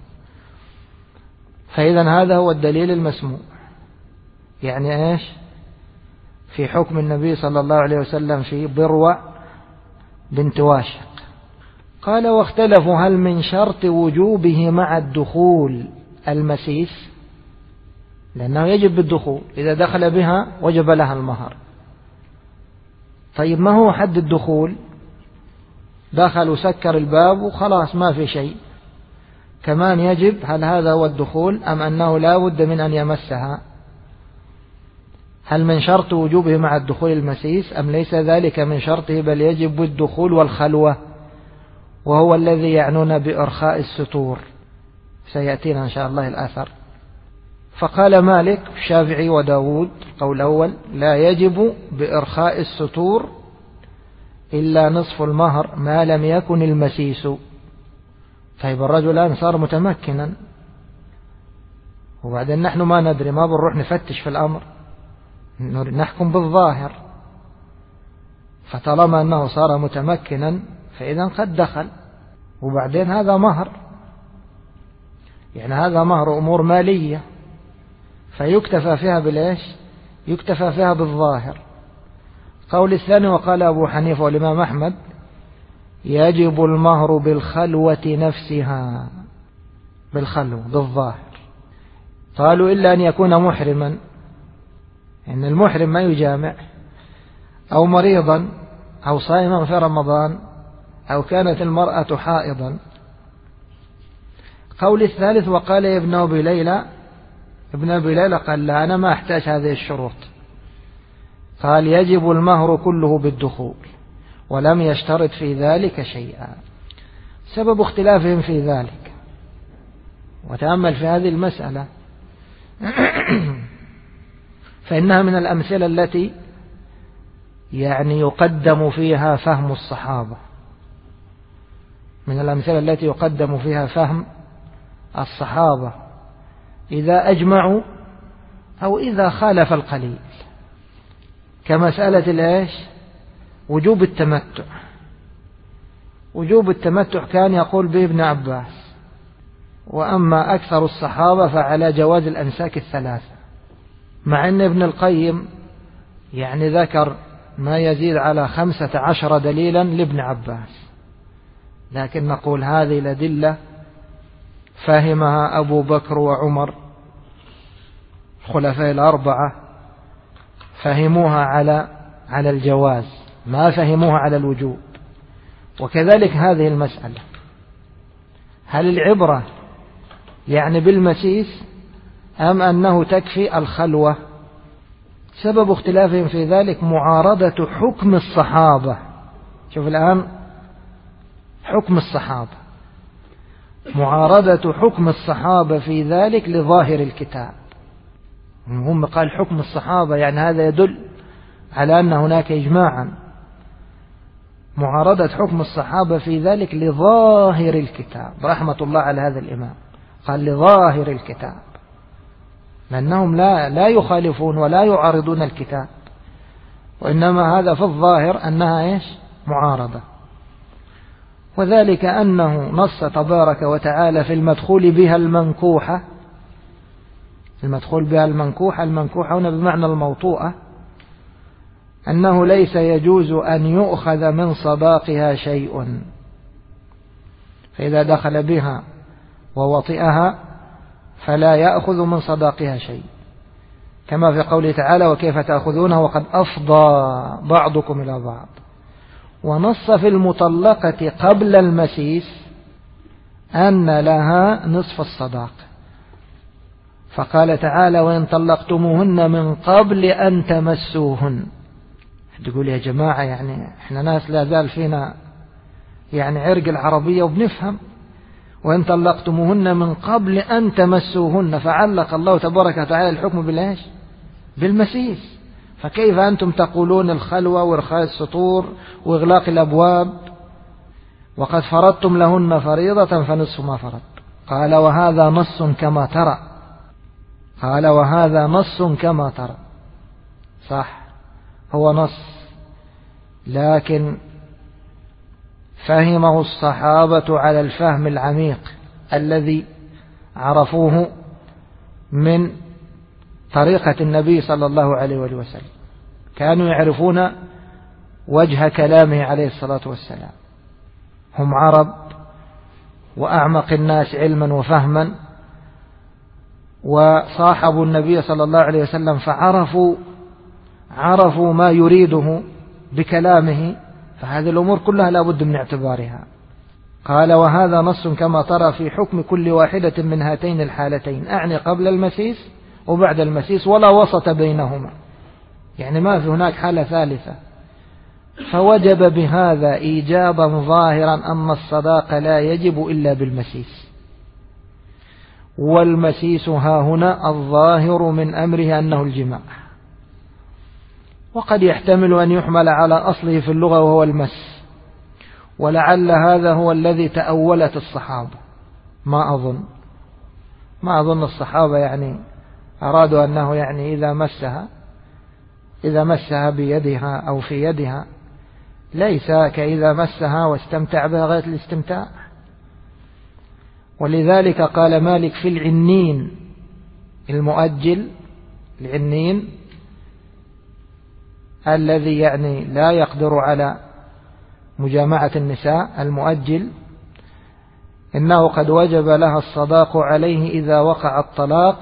A: فإذا هذا هو الدليل المسموع، يعني في حكم النبي صلى الله عليه وسلم في بروع بنت واشق. قال واختلفوا هل من شرط وجوبه مع الدخول المسيس، لأنه يجب بالدخول، إذا دخل بها وجب لها المهر. طيب ما هو حد الدخول؟ دخل وسكر الباب وخلاص ما في شيء، كمان يجب؟ هل هذا هو الدخول أم أنه لا بد من أن يمسها؟ هل من شرط وجوبه مع الدخول المسيس أم ليس ذلك من شرطه بل يجب بالدخول والخلوة، وهو الذي يعنون بإرخاء الستور؟ سيأتينا إن شاء الله الآثر. فقال مالك الشافعي وداود قول الأول لا يجب بإرخاء الستور إلا نصف المهر ما لم يكن المسيس. طيب الرجل الآن صار متمكنا وبعدين نحن ما ندري، ما بنروح نفتش في الأمر، نحكم بالظاهر. فطالما أنه صار متمكنا فإذا قد دخل، وبعدين هذا مهر، يعني هذا مهر أمور مالية فيكتفى فيها يكتفى فيها بالظاهر. قول الثاني وقال أبو حنيفة والإمام أحمد يجب المهر بالخلوة نفسها، بالخلوة بالظاهر. قالوا إلا أن يكون محرما، إن المحرم ما يجامع، أو مريضا، أو صائما في رمضان، أو كانت المرأة حائضا. قول الثالث وقال ابن أبي ليلى قال لا أنا ما أحتاج هذه الشروط، قال يجب المهر كله بالدخول ولم يشترط في ذلك شيئا. سبب اختلافهم في ذلك، وتأمل في هذه المسألة فإنها من الأمثلة التي يعني يقدم فيها فهم الصحابة، من الأمثلة التي يقدم فيها فهم الصحابة إذا أجمعوا أو إذا خالف القليل، كمسألة وجوب التمتع. وجوب التمتع كان يقول به ابن عباس، وأما أكثر الصحابة فعلى جواز الأنساك الثلاثة، مع أن ابن القيم يعني ذكر ما يزيد على 15 دليلا لابن عباس، لكن نقول هذه الأدلة فهمها أبو بكر وعمر الخلفاء الأربعة، فهموها على على الجواز، ما فهموها على الوجوب. وكذلك هذه المسألة، هل العبرة يعني بالمسيس أم أنه تكفي الخلوة؟ سبب اختلافهم في ذلك معارضة حكم الصحابة. شوف الآن حكم الصحابة، معارضة حكم الصحابة في ذلك لظاهر الكتاب. هم قال حكم الصحابة، يعني هذا يدل على أن هناك إجماعا. معارضة حكم الصحابة في ذلك لظاهر الكتاب، رحمة الله على هذا الإمام، قال لظاهر الكتاب، لأنهم لا يخالفون ولا يعارضون الكتاب، وإنما هذا في الظاهر أنها معارضة. وذلك أنه نص تبارك وتعالى في المدخول بها المنكوحة. المدخول بها المنكوحة هنا بمعنى الموطوءة، أنه ليس يجوز أن يؤخذ من صداقها شيء، فإذا دخل بها ووطئها فلا يأخذ من صداقها شيء، كما في قوله تعالى وكيف تأخذونه وقد أفضى بعضكم إلى بعض. ونص في المطلقة قبل المسيس أن لها نصف الصداق، فقال تعالى وإن طلقتموهن من قبل أن تمسوهن. تقول يا جماعة يعني احنا ناس لا زال فينا يعني عرق العربية وبنفهم، وإن طلقتموهن من قبل أن تمسوهن، فعلق الله تبارك وتعالى الحكم بالمسيس. فكيف أنتم تقولون الخلوة وإرخاء السطور وإغلاق الأبواب وقد فرضتم لهن فريضة فنصف ما فرض؟ قال وهذا نص كما ترى، قال وهذا نص كما ترى. صح، هو نص، لكن فهمه الصحابة على الفهم العميق الذي عرفوه من طريقة النبي صلى الله عليه وسلم. كانوا يعرفون وجه كلامه عليه الصلاة والسلام، هم عرب وأعمق الناس علما وفهما، وصاحبوا النبي صلى الله عليه وسلم عرفوا ما يريده بكلامه، فهذه الأمور كلها لا بد من اعتبارها. قال وهذا نص كما ترى في حكم كل واحدة من هاتين الحالتين، أعني قبل المسيس وبعد المسيس، ولا وسط بينهما، يعني ما في هناك حالة ثالثة. فوجب بهذا إيجابا ظاهرا أن الصداق لا يجب إلا بالمسيس، والمسيس ها هنا الظاهر من أمره أنه الجماع، وقد يحتمل أن يحمل على أصله في اللغة وهو المس، ولعل هذا هو الذي تأولت الصحابة. ما أظن الصحابة يعني أرادوا أنه يعني إذا مسها بيدها أو في يدها ليس كإذا مسها واستمتع بها غاية الاستمتاع. ولذلك قال مالك في العنين المؤجل، العنين الذي يعني لا يقدر على مجامعة النساء، المؤجل، إنه قد وجب لها الصداق عليه إذا وقع الطلاق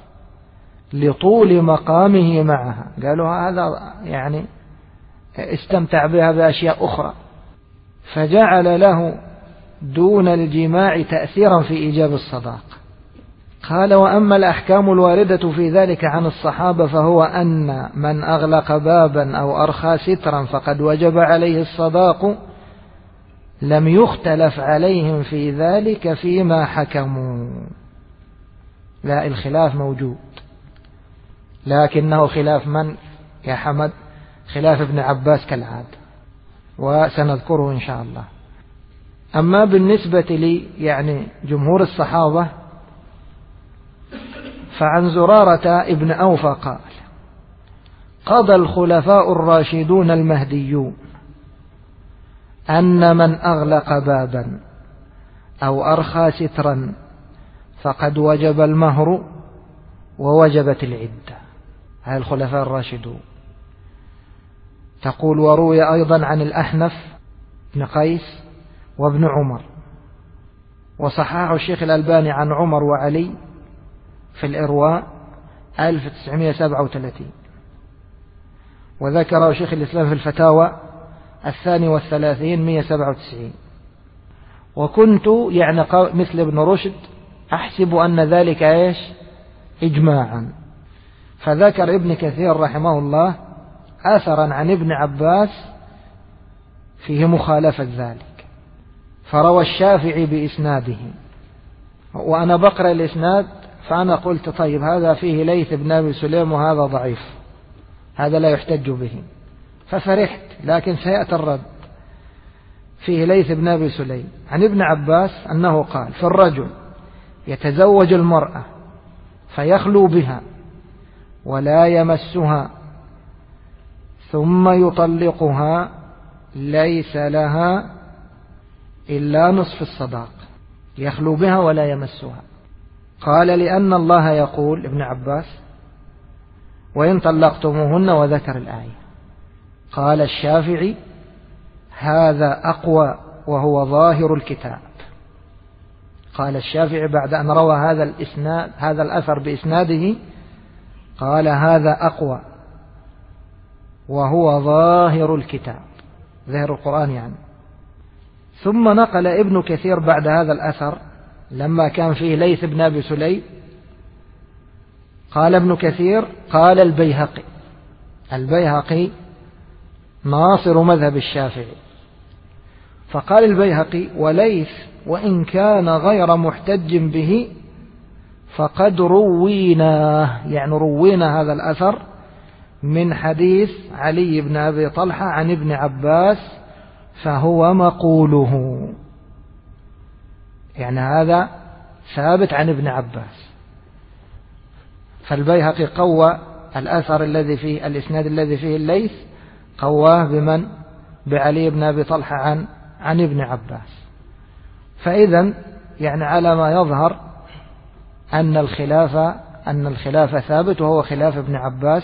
A: لطول مقامه معها. قالوا هذا يعني استمتع بها بأشياء أخرى، فجعل له دون الجماع تأثيرا في إيجاب الصداق. قال وأما الأحكام الواردة في ذلك عن الصحابة فهو أن من أغلق بابا أو أرخى سترا فقد وجب عليه الصداق، لم يختلف عليهم في ذلك فيما حكموا. لا، الخلاف موجود، لكنه خلاف من يا حمد؟ خلاف ابن عباس كالعادة، وسنذكره إن شاء الله. أما بالنسبة لي يعني جمهور الصحابة، فعن زرارة ابن أوفى قال قضى الخلفاء الراشدون المهديون أن من أغلق بابا أو أرخى سترا فقد وجب المهر ووجبت العدة. هذا الخلفاء الراشدون. تقول وروي أيضا عن الأحنف بن قيس وابن عمر، وصححه الشيخ الألباني عن عمر وعلي في الإرواء 1937. وذكره شيخ الإسلام في الفتاوى 32 197. وكنت يعني مثل ابن رشد أحسب أن ذلك إيش إجماعا. فذكر ابن كثير رحمه الله أثرا عن ابن عباس فيه مخالفة ذلك، فروى الشافعي بإسناده، وأنا بقرأ الإسناد فأنا قلت طيب هذا فيه ليث بن أبي سليم وهذا ضعيف، هذا لا يحتج به، ففرحت، لكن سيأتي الرد. فيه ليث بن أبي سليم عن ابن عباس أنه قال في الرجل يتزوج المرأة فيخلو بها ولا يمسها ثم يطلقها ليس لها إلا نصف الصداق، يخلو بها ولا يمسها. قال لأن الله يقول ابن عباس وإن طلقتموهن، وذكر الآية. قال الشافعي هذا أقوى وهو ظاهر الكتاب. قال الشافعي بعد أن روى هذا الأثر بإسناده قال هذا أقوى وهو ظاهر الكتاب، ظاهر القرآن يعني. ثم نقل ابن كثير بعد هذا الأثر لما كان فيه ليث بن أبي سليم، قال ابن كثير قال البيهقي ناصر مذهب الشافعي، فقال البيهقي وليث وإن كان غير محتج به فقد روينا، يعني روينا هذا الأثر من حديث علي بن أبي طلحة عن ابن عباس فهو مقوله، يعني هذا ثابت عن ابن عباس. فالبيهقي قوى الأثر الذي فيه الإسناد الذي فيه الليث، قواه بمن؟ بعلي بن أبي طلحة عن ابن عباس. فإذا يعني على ما يظهر أن الخلاف ثابت، وهو خلاف ابن عباس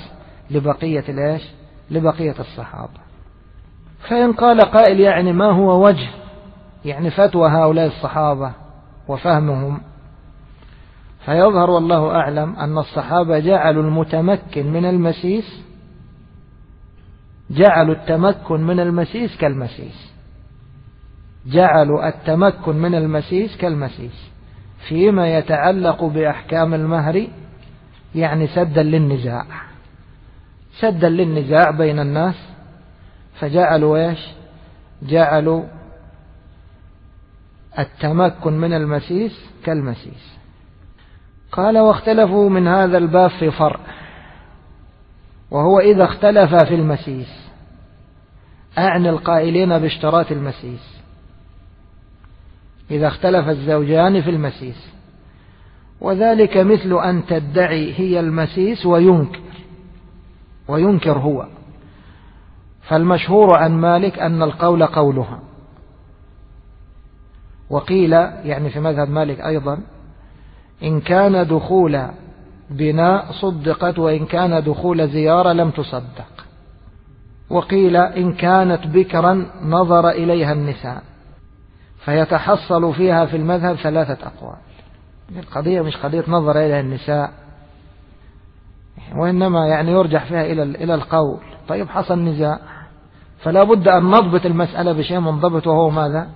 A: لبقية الصحابة. فإن قال قائل يعني ما هو وجه يعني فتوى هؤلاء الصحابة وفهمهم، فيظهر والله أعلم أن الصحابة جعلوا المتمكن من المسيس، جعلوا التمكن من المسيس كالمسيس، جعلوا التمكن من المسيس كالمسيس فيما يتعلق بأحكام المهر، يعني سدا للنزاع بين الناس، فجعلوا ايش؟ جعلوا التمكن من المسيس كالمسيس. قال واختلفوا من هذا الباب في فرع، وهو إذا اختلف في المسيس، أعني القائلين باشتراط المسيس، إذا اختلف الزوجان في المسيس، وذلك مثل أن تدعي هي المسيس وينكر هو. فالمشهور عن مالك أن القول قولها، وقيل يعني في مذهب مالك أيضا إن كان دخول بناء صدقت، وإن كان دخول زيارة لم تصدق. وقيل إن كانت بكرا نظر إليها النساء، فيتحصل فيها في المذهب 3 أقوال. القضية مش قضية نظر إليها النساء، وإنما يعني يرجح فيها إلى القول. طيب حصل نزاع، فلا بد أن نضبط المسألة بشيء منضبط، وهو ماذا؟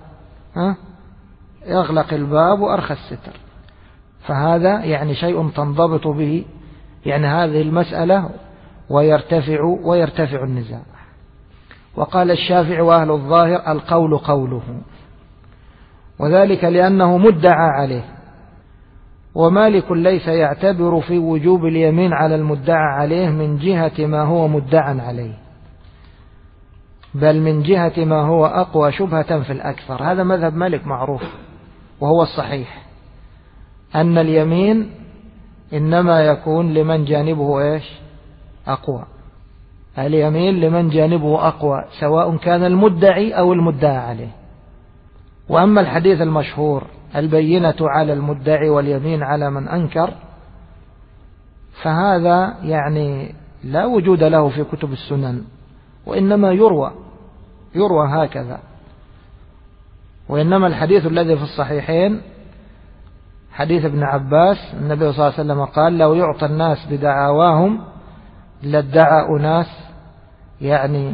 A: يغلق الباب وأرخى الستر. فهذا يعني شيء تنضبط به يعني هذه المسألة، ويرتفع النزاع. وقال الشافعي وأهل الظاهر القول قوله، وذلك لأنه مدعى عليه. ومالك ليس يعتبر في وجوب اليمين على المدعى عليه من جهة ما هو مدعى عليه، بل من جهة ما هو أقوى شبهة في الأكثر. هذا مذهب مالك معروف، وهو الصحيح أن اليمين إنما يكون لمن جانبه أقوى. اليمين لمن جانبه أقوى، سواء كان المدعي أو المدعى عليه. وأما الحديث المشهور البينة على المدعي واليمين على من أنكر، فهذا يعني لا وجود له في كتب السنن، وإنما يروى هكذا. وإنما الحديث الذي في الصحيحين حديث ابن عباس، النبي صلى الله عليه وسلم قال لو يعطى الناس بدعاواهم لادعى أناس يعني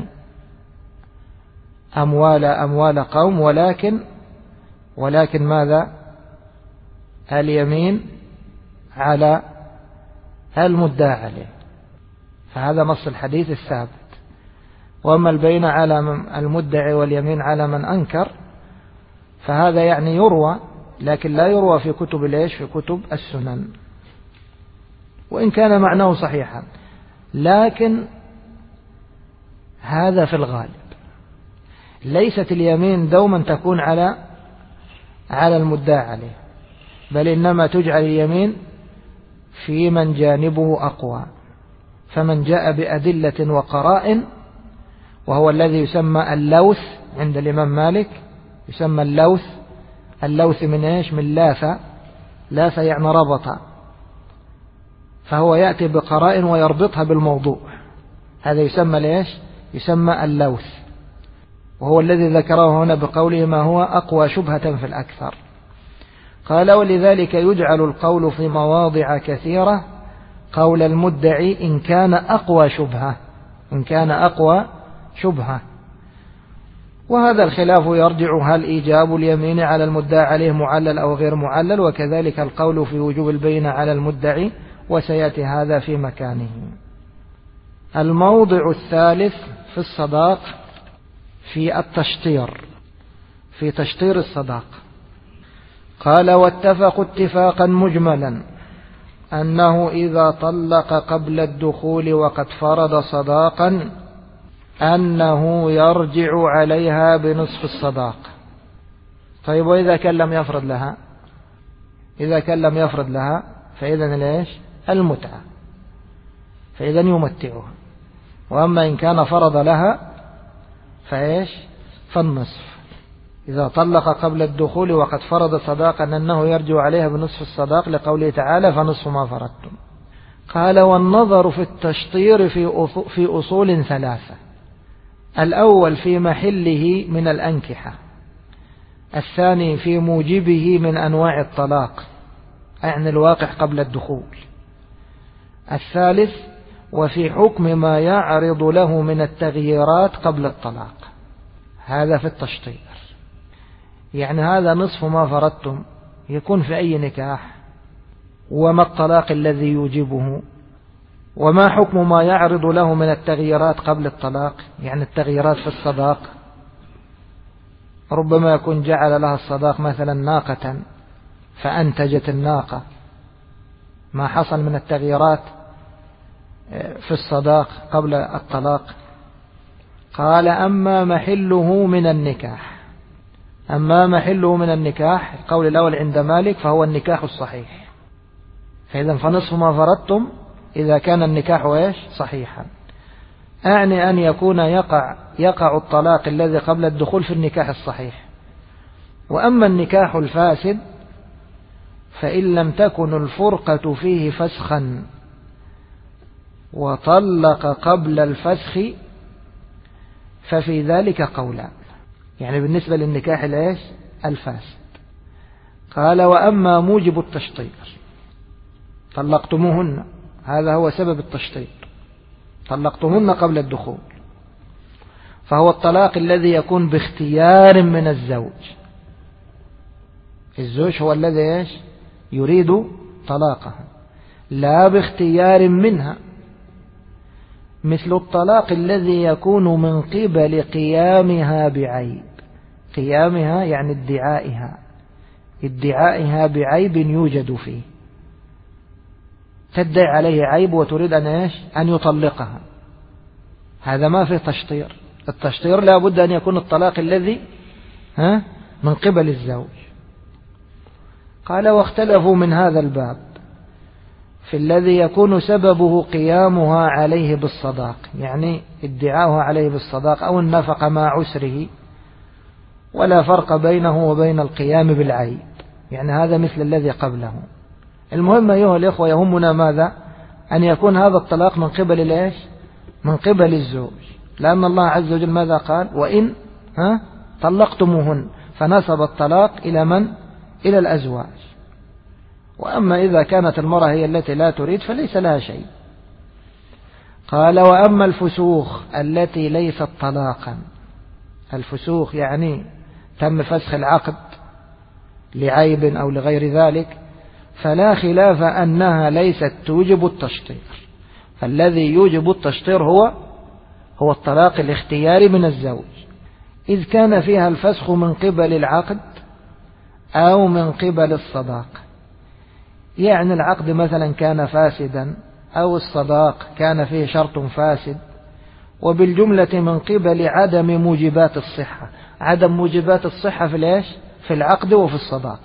A: أموال قوم، ولكن ماذا؟ اليمين على المدعى عليه. فهذا نص الحديث الثابت. وأما البينة على المدعي واليمين على من أنكر فهذا يعني يروى، لكن لا يروى في كتب في كتب السنن، وإن كان معناه صحيحا، لكن هذا في الغالب. ليست اليمين دوما تكون على المدعى عليه، بل إنما تجعل اليمين في من جانبه أقوى. فمن جاء بأدلة وقرائن، وهو الذي يسمى اللوث عند الإمام مالك، يسمى اللوث من إيش؟ من لاث يعني ربط، فهو يأتي بقرائن ويربطها بالموضوع، هذا يسمى ليش؟ يسمى اللوث، وهو الذي ذكره هنا بقوله ما هو أقوى شبهة في الأكثر. قال ولذلك يجعل القول في مواضع كثيرة قول المدعي إن كان أقوى شبهة. وهذا الخلاف يرجع هل إيجاب اليمين على المدعى عليه معلل أو غير معلل، وكذلك القول في وجوب البينة على المدعي، وسيأتي هذا في مكانه. الموضع الثالث في الصداق في تشطير الصداق. قال واتفقوا اتفاقا مجملا أنه إذا طلق قبل الدخول وقد فرض صداقا أنه يرجع عليها بنصف الصداق. طيب وإذا كان لم يفرض لها؟ إذا كان لم يفرض لها فإذن ليش؟ المتعة، فإذن يمتعها. وأما إن كان فرض لها فإيش؟ فالنصف. إذا طلق قبل الدخول وقد فرض صداقا أنه يرجع عليها بنصف الصداق، لقوله تعالى فنصف ما فرضتم. قال والنظر في التشطير في أصول ثلاثة: الأول في محله من الأنكحة، الثاني في موجبه من أنواع الطلاق يعني الواقع قبل الدخول، الثالث وفي حكم ما يعرض له من التغييرات قبل الطلاق. هذا في التشطير، يعني هذا نصف ما فرضتم يكون في أي نكاح، وما الطلاق الذي يوجبه، وما حكم ما يعرض له من التغييرات قبل الطلاق، يعني التغييرات في الصداق. ربما يكون جعل لها الصداق مثلا ناقة فأنتجت الناقة، ما حصل من التغييرات في الصداق قبل الطلاق. قال أما محله من النكاح القول الأول عند مالك فهو النكاح الصحيح. فإذا فنصف ما فرضتم إذا كان النكاح إيش؟ صحيحا، أعني أن يكون يقع الطلاق الذي قبل الدخول في النكاح الصحيح. وأما النكاح الفاسد فإن لم تكن الفرقة فيه فسخا وطلق قبل الفسخ ففي ذلك قولان، يعني بالنسبة للنكاح الإيش؟ الفاسد. قال وأما موجب التشطير طلقتموهن، هذا هو سبب التشطير، طلقتموهن قبل الدخول، فهو الطلاق الذي يكون باختيار من الزوج هو الذي إيش؟ يريد طلاقها، لا باختيار منها، مثل الطلاق الذي يكون من قبل قيامها بعيب. قيامها يعني ادعائها بعيب يوجد فيه، تدعي عليه عيب وتريد أن يطلقها، هذا ما فيه تشطير. التشطير لا بد أن يكون الطلاق الذي من قبل الزوج. قال واختلفوا من هذا الباب في الذي يكون سببه قيامها عليه بالصداق، يعني ادعاؤها عليه بالصداق أو النفقة مع عسره، ولا فرق بينه وبين القيام بالعيب، يعني هذا مثل الذي قبله. المهم أيها الإخوة يهمنا ماذا؟ أن يكون هذا الطلاق من قبل من قبل الزوج، لأن الله عز وجل ماذا قال؟ وإن طلقتموهن، فنسب الطلاق إلى من؟ إلى الأزواج. وأما إذا كانت المرأة هي التي لا تريد فليس لها شيء. قال وأما الفسوخ التي ليست طلاقا، الفسوخ يعني تم فسخ العقد لعيب أو لغير ذلك، فلا خلاف أنها ليست توجب التشطير. فالذي يوجب التشطير هو الطلاق الاختياري من الزوج، إذ كان فيها الفسخ من قبل العقد أو من قبل الصداق. يعني العقد مثلا كان فاسدا أو الصداق كان فيه شرط فاسد، وبالجملة من قبل عدم موجبات الصحة. عدم موجبات الصحة في العقد وفي الصداق،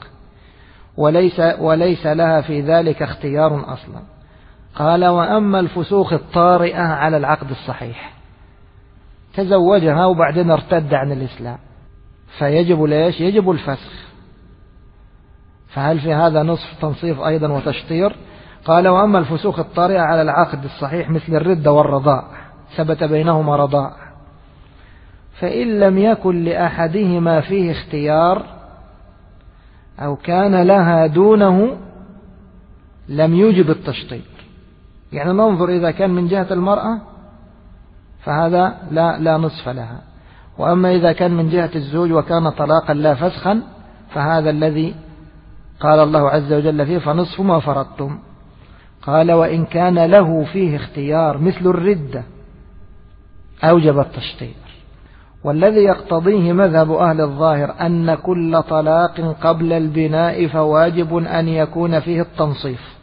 A: وليس لها في ذلك اختيار أصلا. قال وأما الفسوخ الطارئة على العقد الصحيح، تزوجها وبعدين ارتد عن الإسلام، فيجب يجب الفسخ. فهل في هذا نصف تنصيف أيضا وتشطير؟ قال وأما الفسوخ الطارئة على العقد الصحيح مثل الردة والرضاع، ثبت بينهما رضاع، فإن لم يكن لأحدهما فيه اختيار أو كان لها دونه لم يوجب التشطير. يعني ننظر إذا كان من جهة المرأة فهذا لا نصف لها، وأما إذا كان من جهة الزوج وكان طلاقا لا فسخا فهذا الذي قال الله عز وجل فيه فنصف ما فرضتم. قال وإن كان له فيه اختيار مثل الردة أوجب التشطير. والذي يقتضيه مذهب أهل الظاهر أن كل طلاق قبل البناء فواجب أن يكون فيه التنصيف،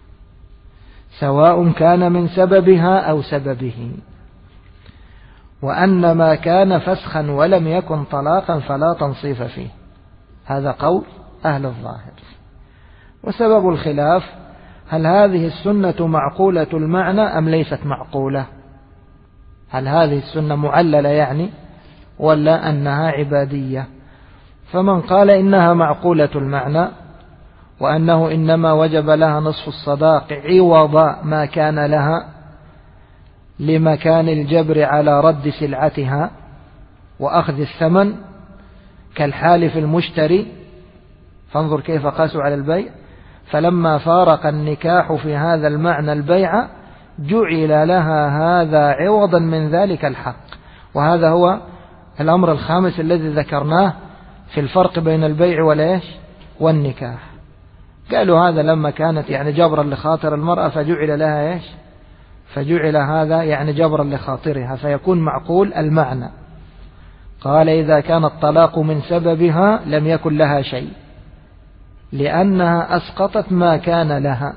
A: سواء كان من سببها أو سببه، وأن ما كان فسخا ولم يكن طلاقا فلا تنصيف فيه. هذا قول أهل الظاهر. وسبب الخلاف هل هذه السنة معقولة المعنى أم ليست معقولة؟ هل هذه السنة معللة يعني ولا أنها عبادية؟ فمن قال إنها معقولة المعنى وأنه إنما وجب لها نصف الصداق عوض ما كان لها لمكان الجبر على رد سلعتها وأخذ الثمن كالحالف المشتري، فانظر كيف قاسوا على البيع، فلما فارق النكاح في هذا المعنى البيع جعل لها هذا عوضا من ذلك الحق. وهذا هو الأمر الخامس الذي ذكرناه في الفرق بين البيع والنكاح. قالوا هذا لما كانت يعني جبرا لخاطر المرأة فجعل لها فجعل هذا يعني جبرا لخاطرها فيكون معقول المعنى. قال إذا كان الطلاق من سببها لم يكن لها شيء، لأنها أسقطت ما كان لها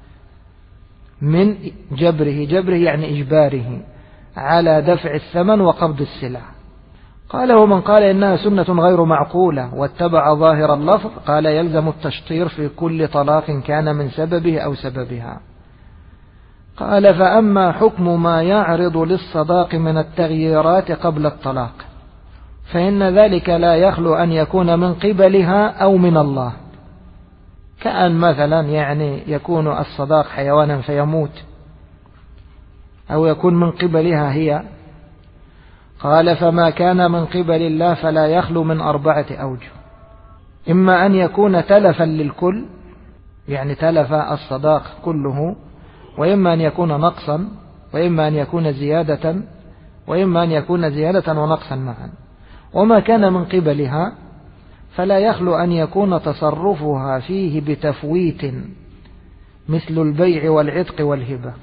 A: من جبره يعني إجباره على دفع الثمن وقبض السلع. قال ومن قال إنها سنة غير معقولة واتبع ظاهر اللفظ قال يلزم التشطير في كل طلاق كان من سببه أو سببها. قال فأما حكم ما يعرض للصداق من التغييرات قبل الطلاق فإن ذلك لا يخلو أن يكون من قبلها أو من الله، كأن مثلا يعني يكون الصداق حيوانا فيموت، أو يكون من قبلها هي. قال فما كان من قبل الله فلا يخلو من 4 أوجه: إما أن يكون تلفا للكل يعني تلف الصداق كله، وإما أن يكون نقصا، وإما أن يكون زيادة، وإما أن يكون زيادة ونقصا معا. وما كان من قبلها فلا يخلو أن يكون تصرفها فيه بتفويت مثل البيع والعتق والهبة،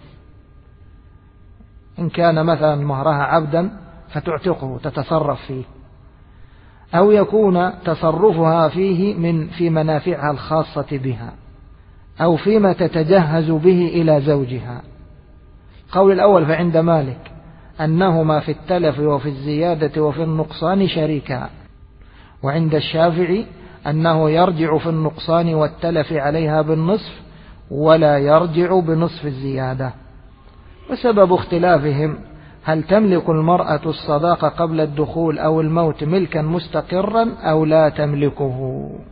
A: إن كان مثلا مهرها عبدا فتعتقه تتصرف فيه، أو يكون تصرفها فيه في منافعها الخاصة بها أو فيما تتجهز به إلى زوجها. قول الأول فعند مالك أنهما في التلف وفي الزيادة وفي النقصان شريكا، وعند الشافعي أنه يرجع في النقصان والتلف عليها بالنصف ولا يرجع بنصف الزيادة. وسبب اختلافهم هل تملك المرأة الصداق قبل الدخول أو الموت ملكا مستقرا أو لا تملكه.